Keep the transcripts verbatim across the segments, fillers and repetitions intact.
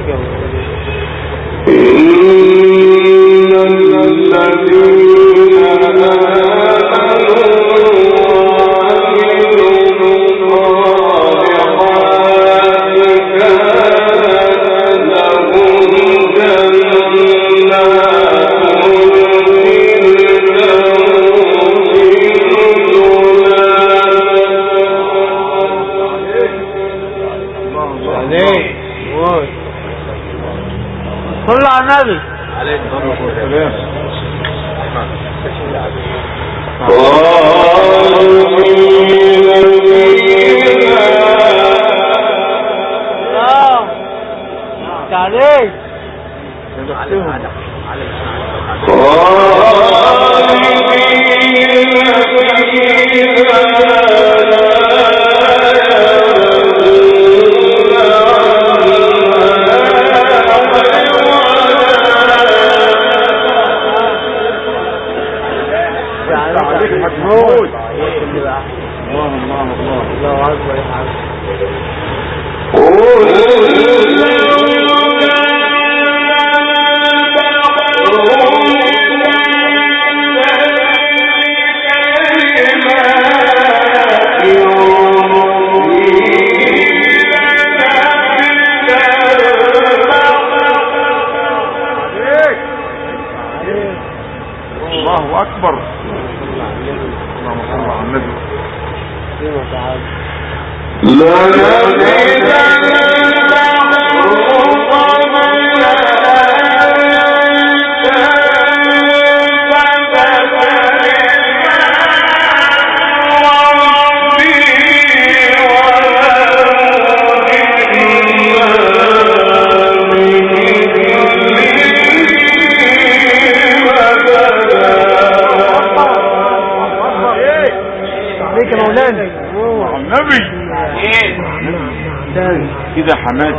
كده حماد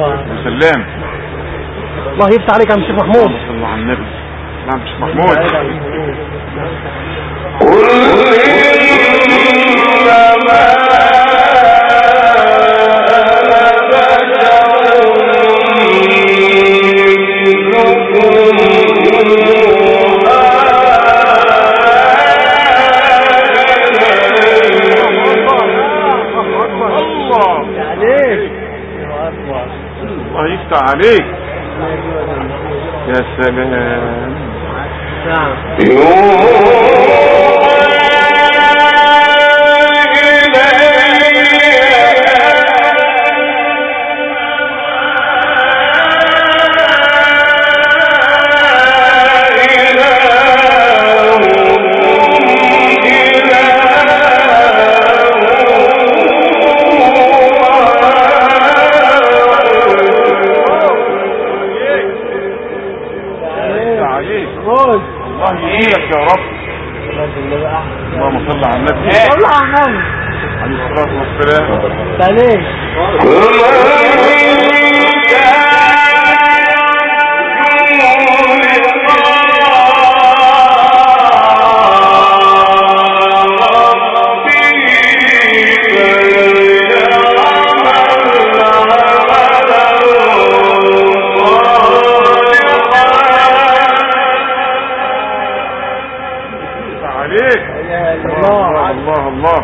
وسلام. الله يفتح عليك يا مشيخ محمود. صلى على النبي. لا مش محمود. الله يفتح عليك يا سلام. نعم يا رب. اللهم صل على النبي. صل على النبي عليه الصلاة والسلام. عليك. الله الله الله.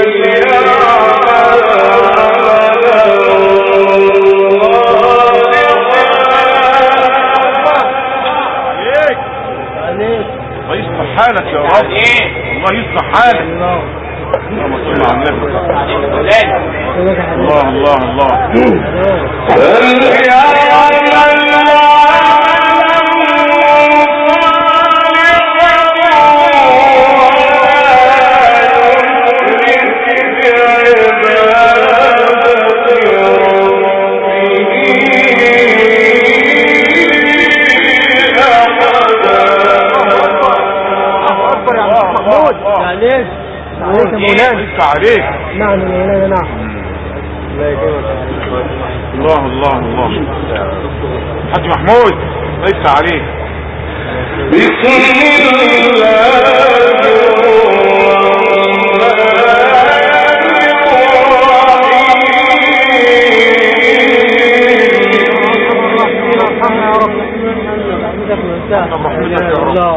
عليك حالك يا رب. الله يصلح حالك. اللهم صل على النبي. الله الله الله. عليك عليك يا مولانا. لسه عليك. نعم يا مولانا. نعم. الله الله الله. حاج محمود لسه عليك. بسم الله.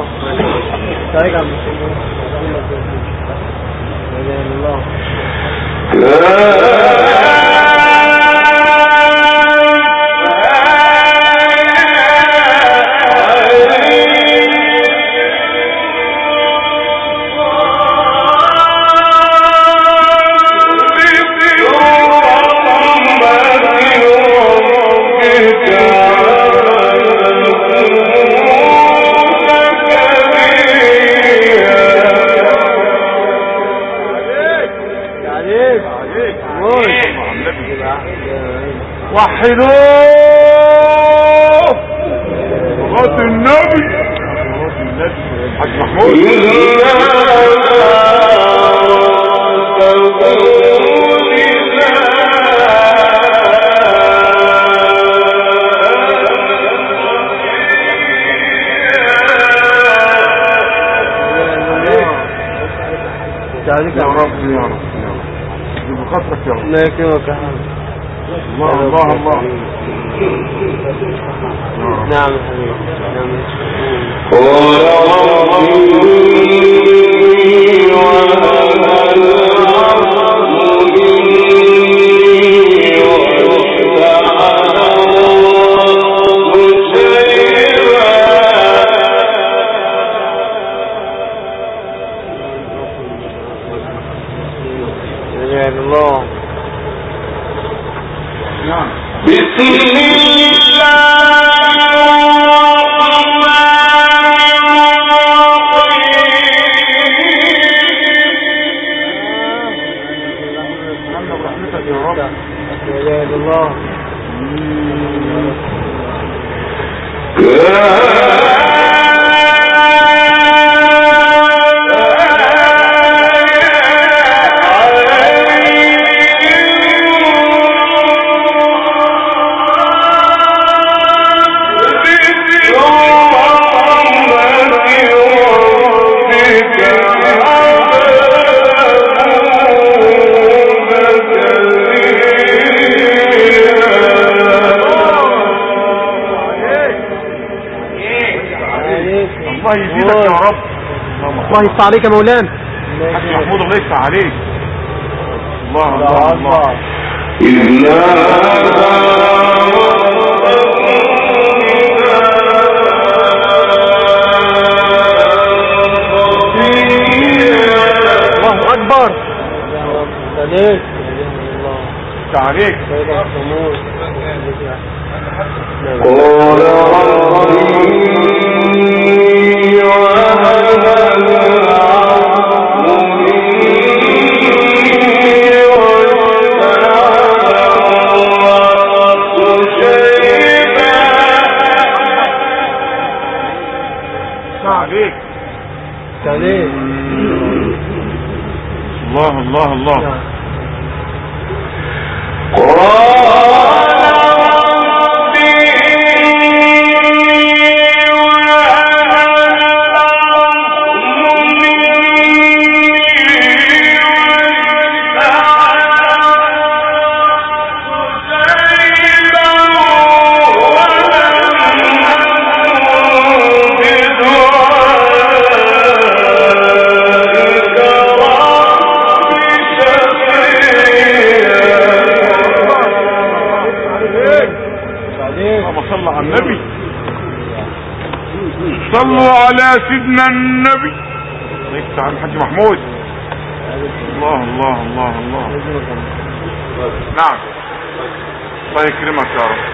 وحدوه غد النبي. حاج محمود يا رب يا رب بخاطرك يا رب. لا يكرمك. الله الله الله. نعم حبيبي. نعم. الله. نعم. بسم الله. الله يزيدك يا رب. الله يفتح عليك يا مولانا. حاج محمود الله يفتح عليك. الله الله الله. الله اكبر. عليك عليك. قول عليك. عليك. الله الله الله. صلوا على سيدنا النبي. افتح عن الحاج محمود. الله الله الله الله. نعم الله يكرمك يا رب.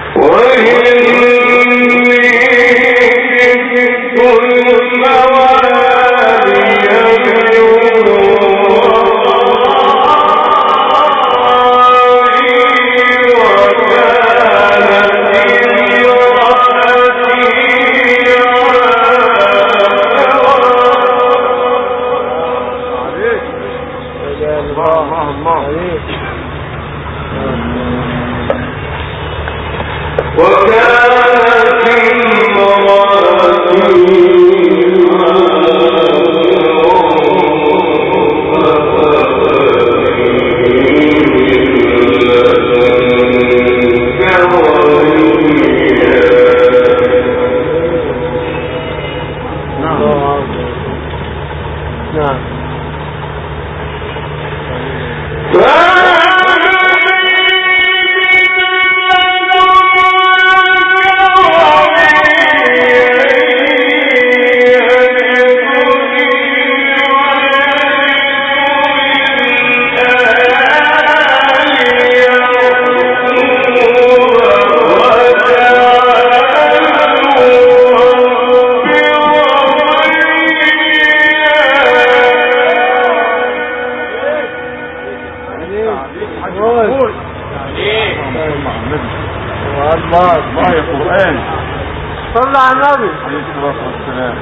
صلى على النبي عليه الصلاة والسلام.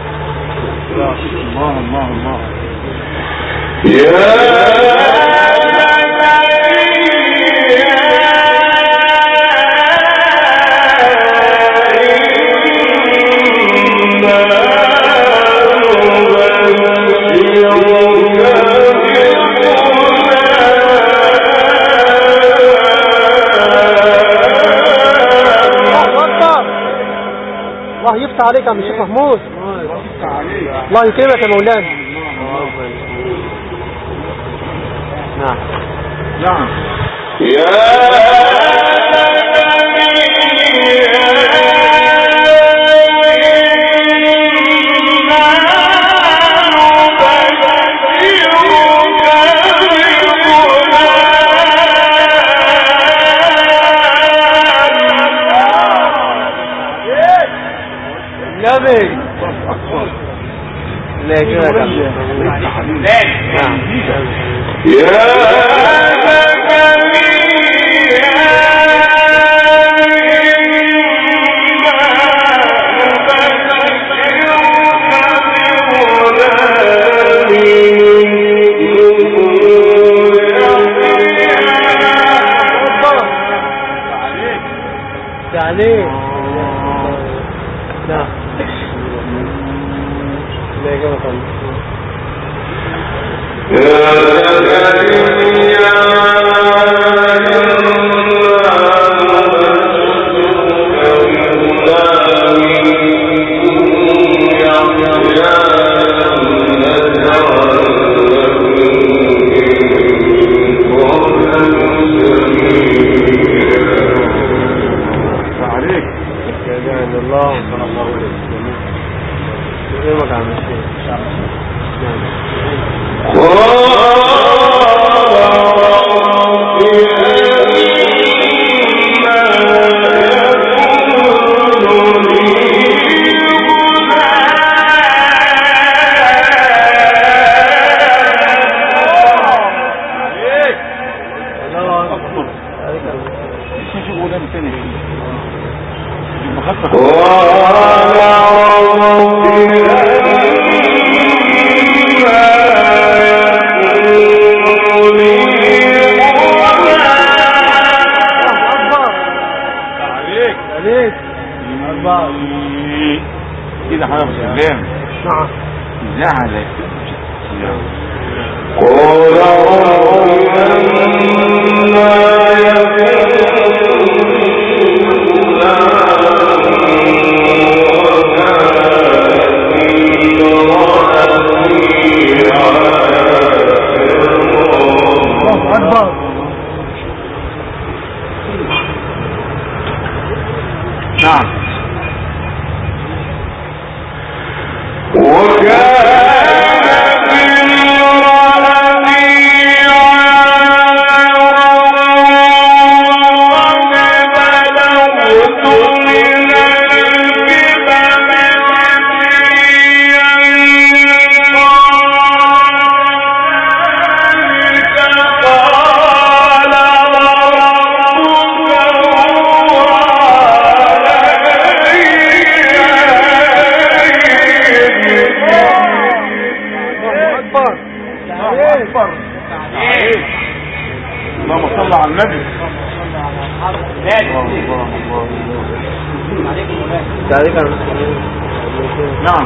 الله الله الله. الله يفتح عليك يا عم الشيخ محمود. الله يكرمك يا مولانا. نعم نعم. النبي لا يجوز يعني نعم لا يجوز كده حضرتك سلام. نعم زعلك قال نعم. وكان نعم.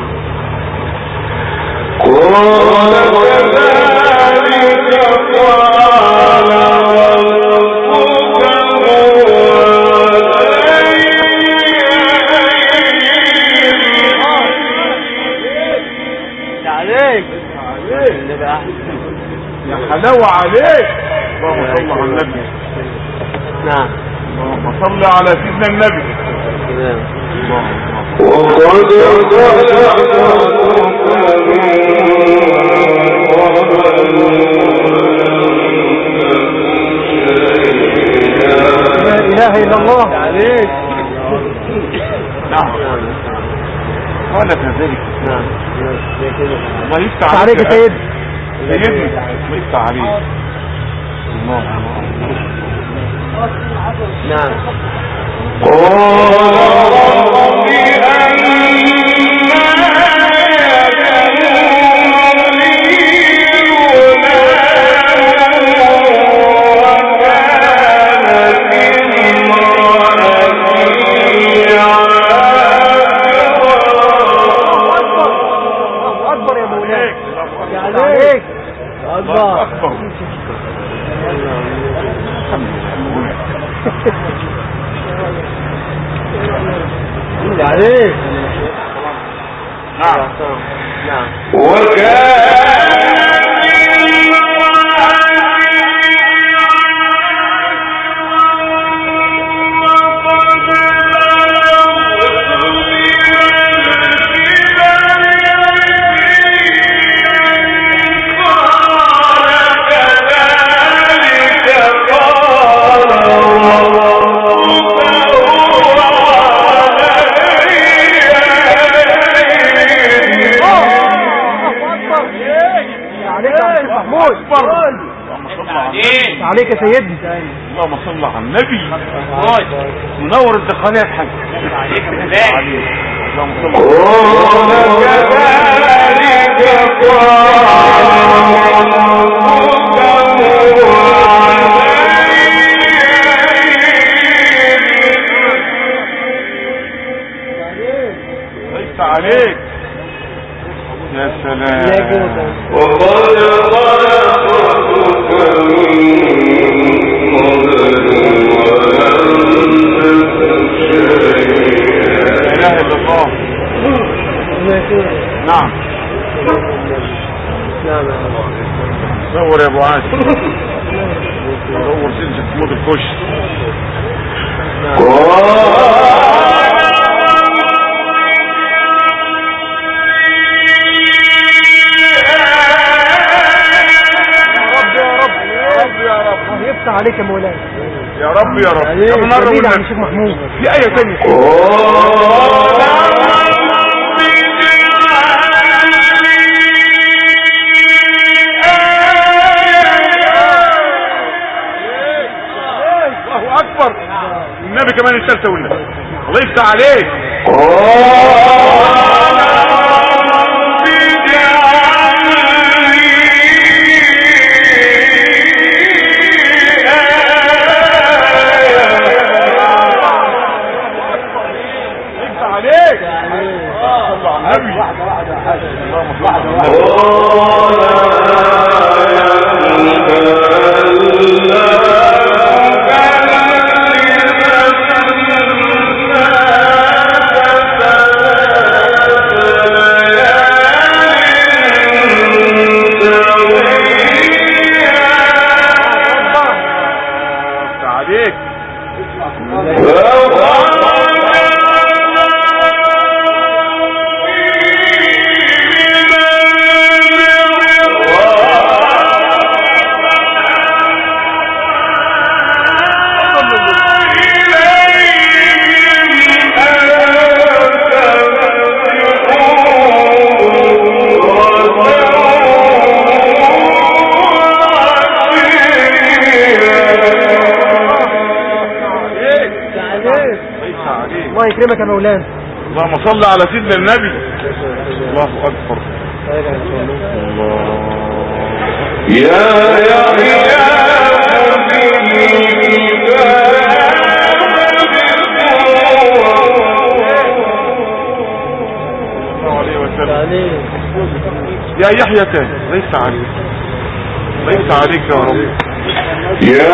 يا حلاوة عليك. اللهم صل على النبي. نعم. اللهم صل على سيدنا النبي. وقد لا اله الا الله عليك. نعم. قال كذلك. نعم. الله يفتح عليك يا سيد. سيدنا الله يفتح عليك. الله نعم. الله أكبر. عليك. نعم. نعم. عليك يا سيدي. اللهم صل على النبي. منور الدخانية يا حاج. عليك يا مولاي. اللهم صل على النبي. عليك يا سلام. وقد نعم. صور يا ابو عاشر. صور سلسة موت الكش. يفتح عليك يا مولاي. يا رب يا رب. طب مرة قول لك شيخ محمود في آية ثانية. الله أكبر. النبي كمان الثالثة والنبي. الله يفتح عليك. الله يكرمك يا مولانا. اللهم صل على سيدنا النبي. الله اكبر. الله يا يا يا يا يحيى تاني ليس عليك ليس عليك يا رب يا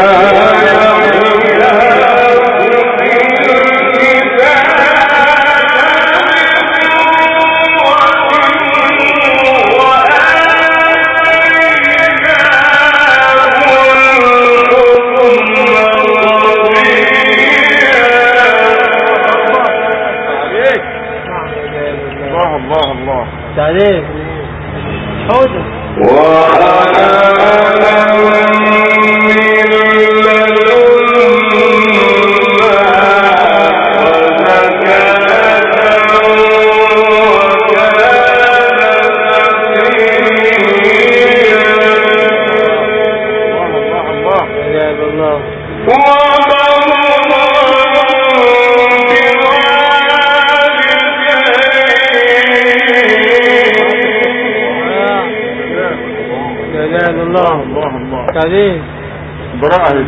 الله الله عليك حوزة عليك براءة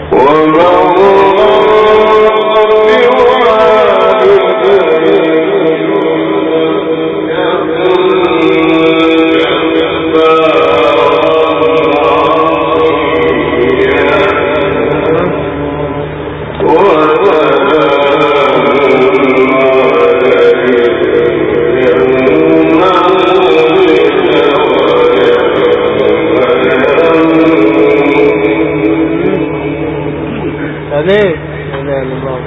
عليك لا الله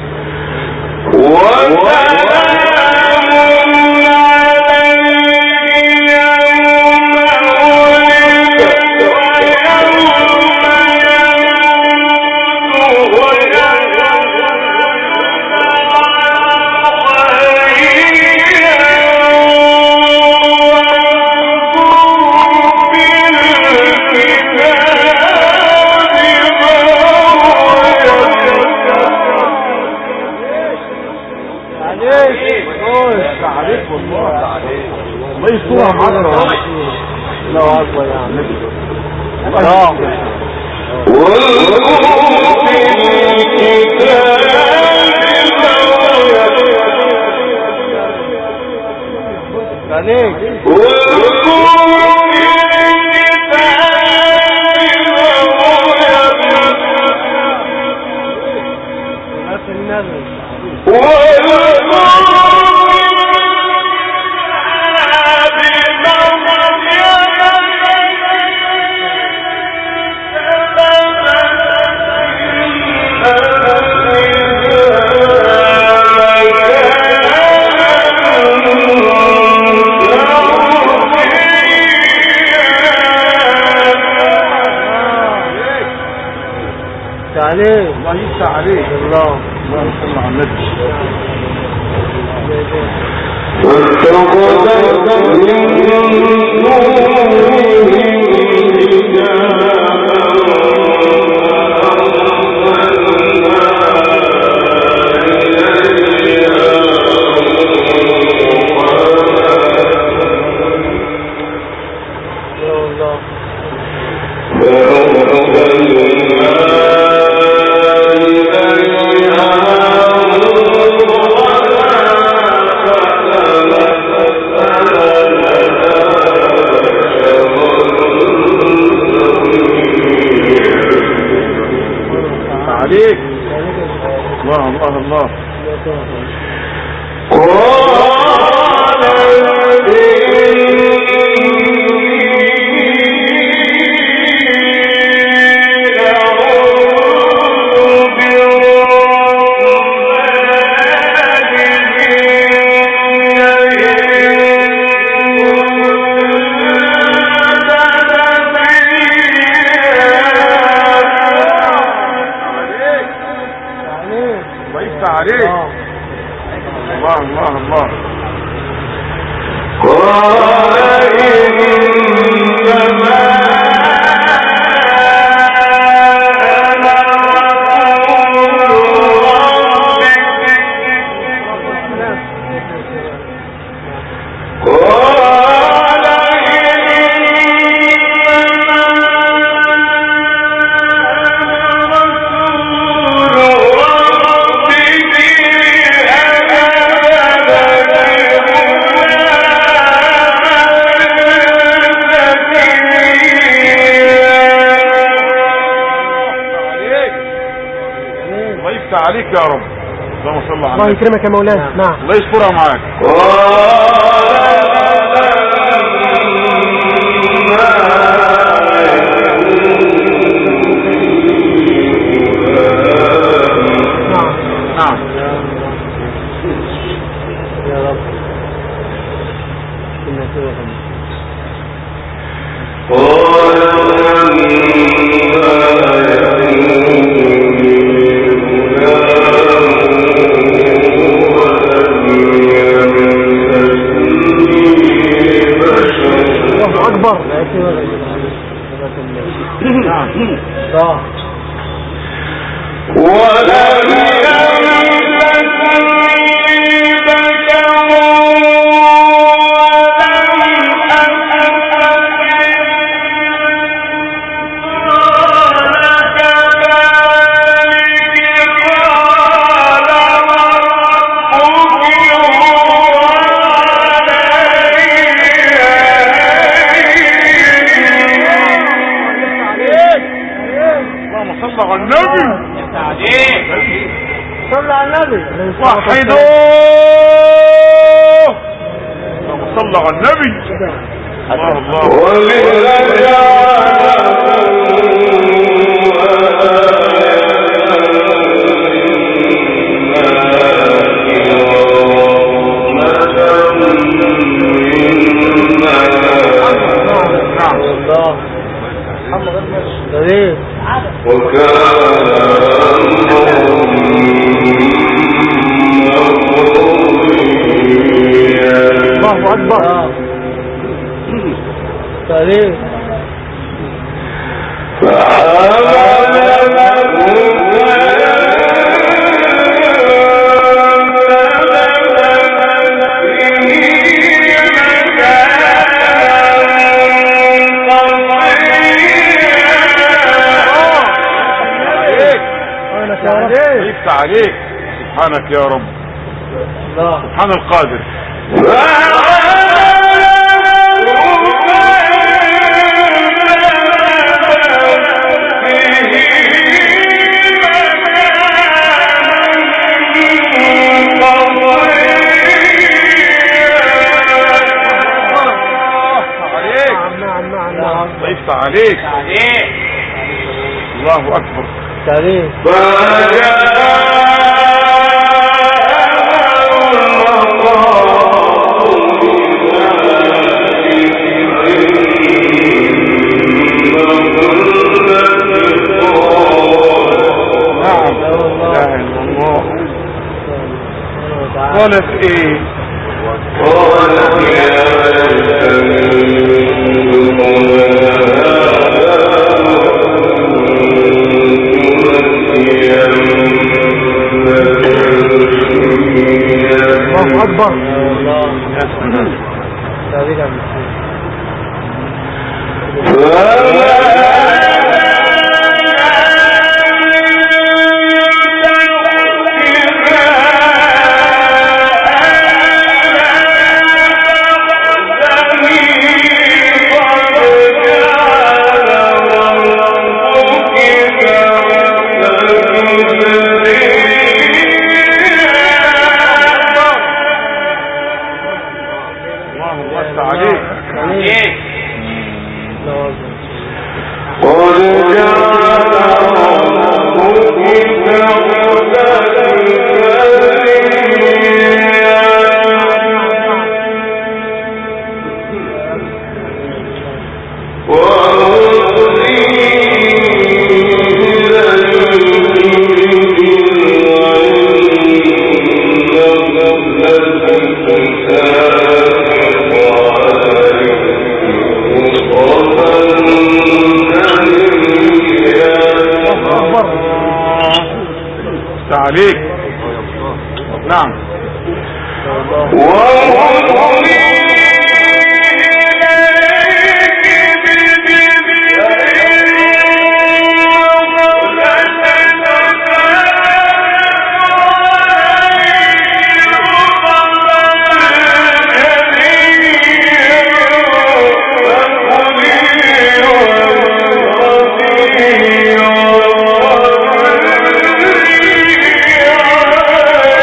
الله يفتح عليك الله الله صل على النبي اللهم صل على الله النبي. يكرمك يا مولانا. نعم. الله يسترها معاك. نعم. يا رب. الله أكبر. نعم. صلى على النبي. وحدوه. اللهم صل على النبي. الله الله أكبر. صحيح. عليك. سبحانك يا رب. سبحان القادر. يفتح عليك. الله أكبر. تعليم. قالت ايه؟ قالت يا الله أكبر. عليك. نعم. Yeah.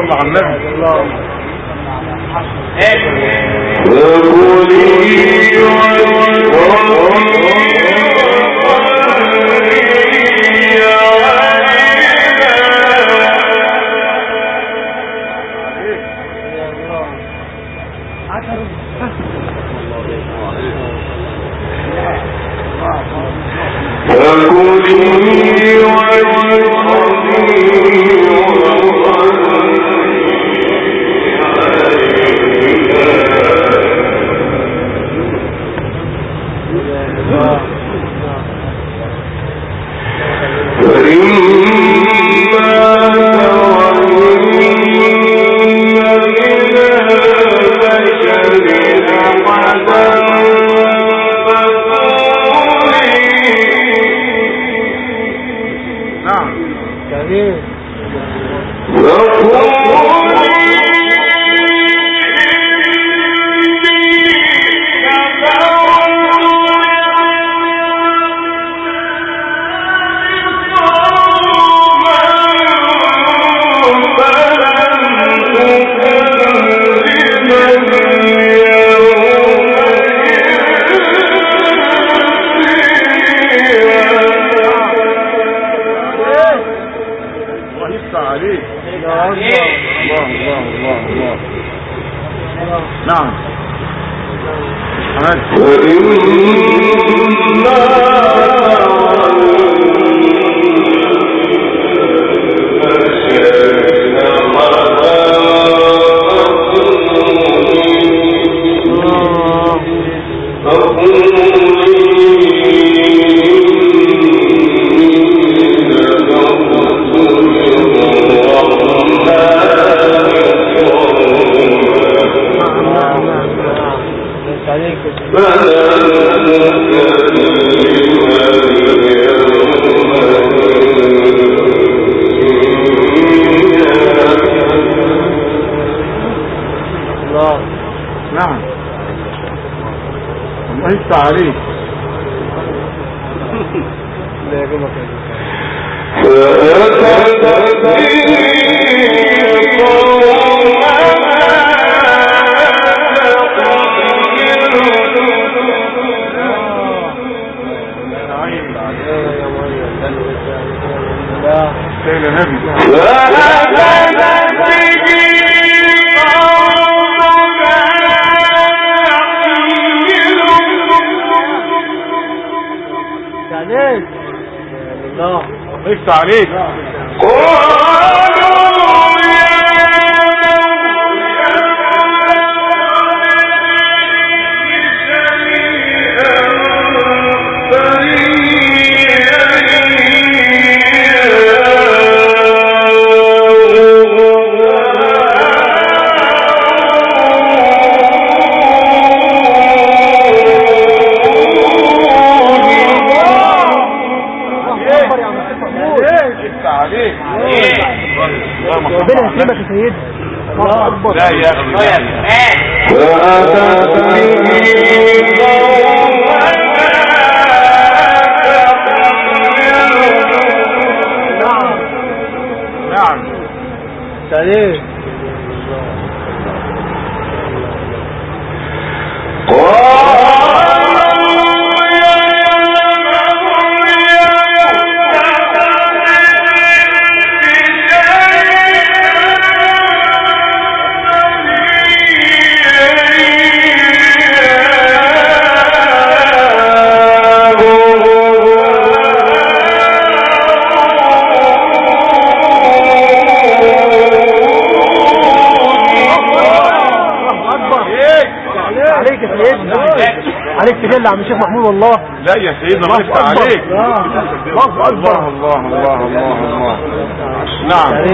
صلى على النبي. عليك لا يا نعم سليم عليك تجلى عم الشيخ محمود والله. لا يا سيدنا الله يفتح عليك. الله الله الله الله الله الله. نعم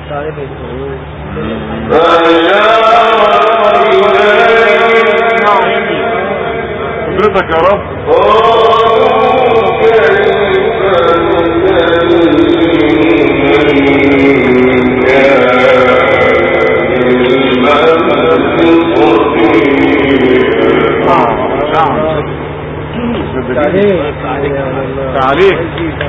حضرتك يا رب. تعليق تعليق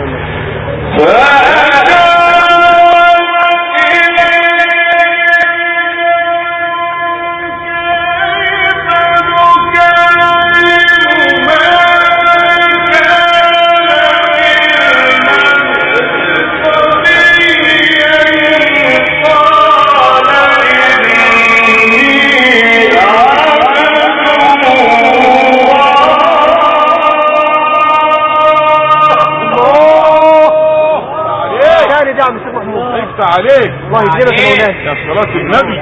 عليك الله يجزيك يا مولانا يا صلاة النبي.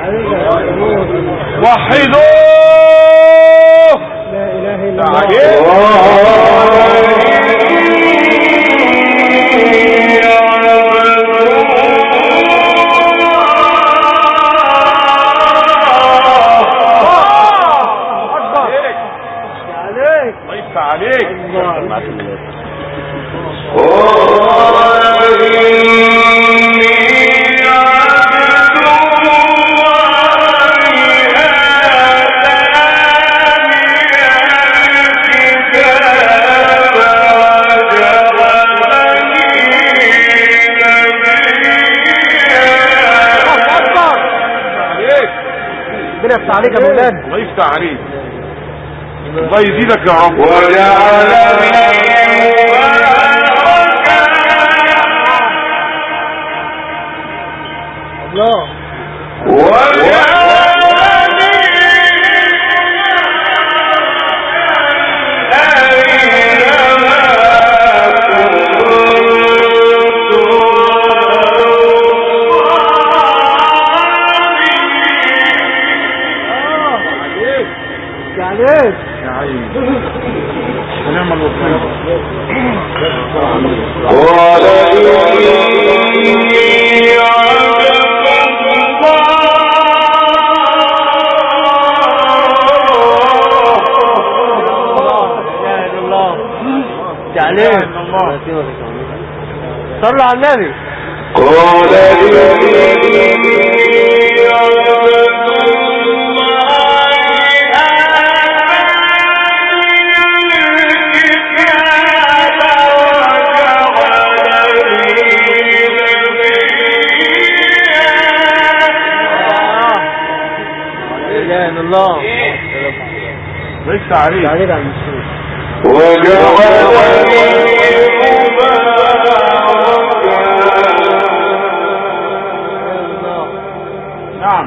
وحدوه لا اله الا يفتح عليك يا مولانا. الله يفتح عليك. الله يزيدك يا رب. الله صلوا على النبي. قال الله ليس عليه عليه على المسلمين. نعم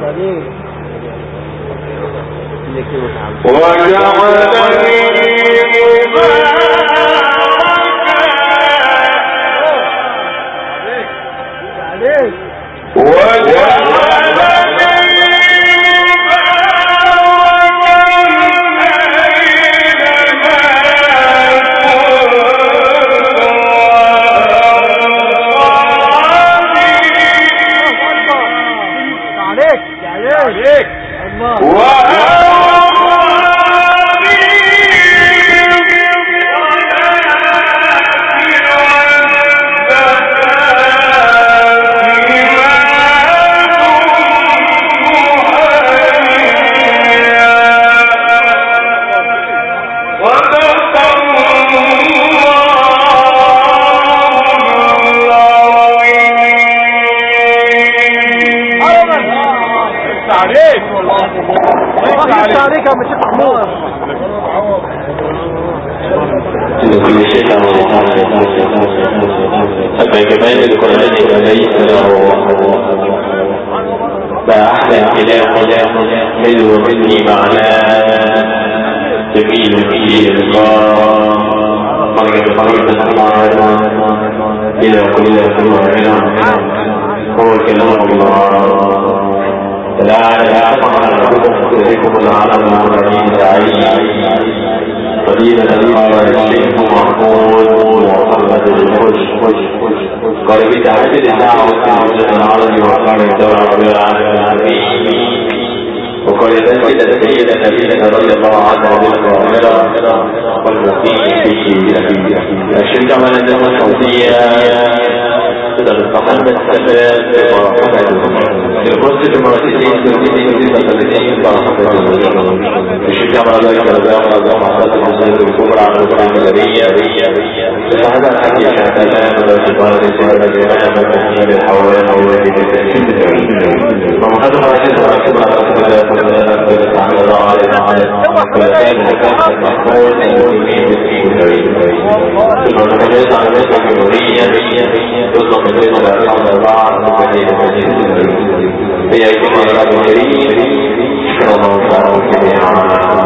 فكمان القرآن ليس له فأحلى كلام حلو مني معناه جميل فيه لقاء مرة بقرية السماء إلى كل سماء هو كلام الله تعالى أعطى لكم العالم العالمين تعيش فضيلة الشيخ محمود محمد الخش ولبدعة الدعوة في العربي وقام الدولة العربية العالمين وقال ذلك السيدة نبينا رضي الله عنه بالقاهرة والمقيم في الشركة من الدولة الصوتية تدرس محمد السباب في القدس المؤسسين في المؤسسين في الشركة من الدولة الكبرى عن القرآن الكريم فهذا الحديث عن الآن والجبار السنة الإمام المهني بالحوالي ومحمد رشيد رسول الله عن الله عليه ولكن كان محمود المؤمنين بالدين المركز على مثل الجمهورية يطلق بين الحمد لله عن المدينة هي كما لا يجري شكرا الله تعالى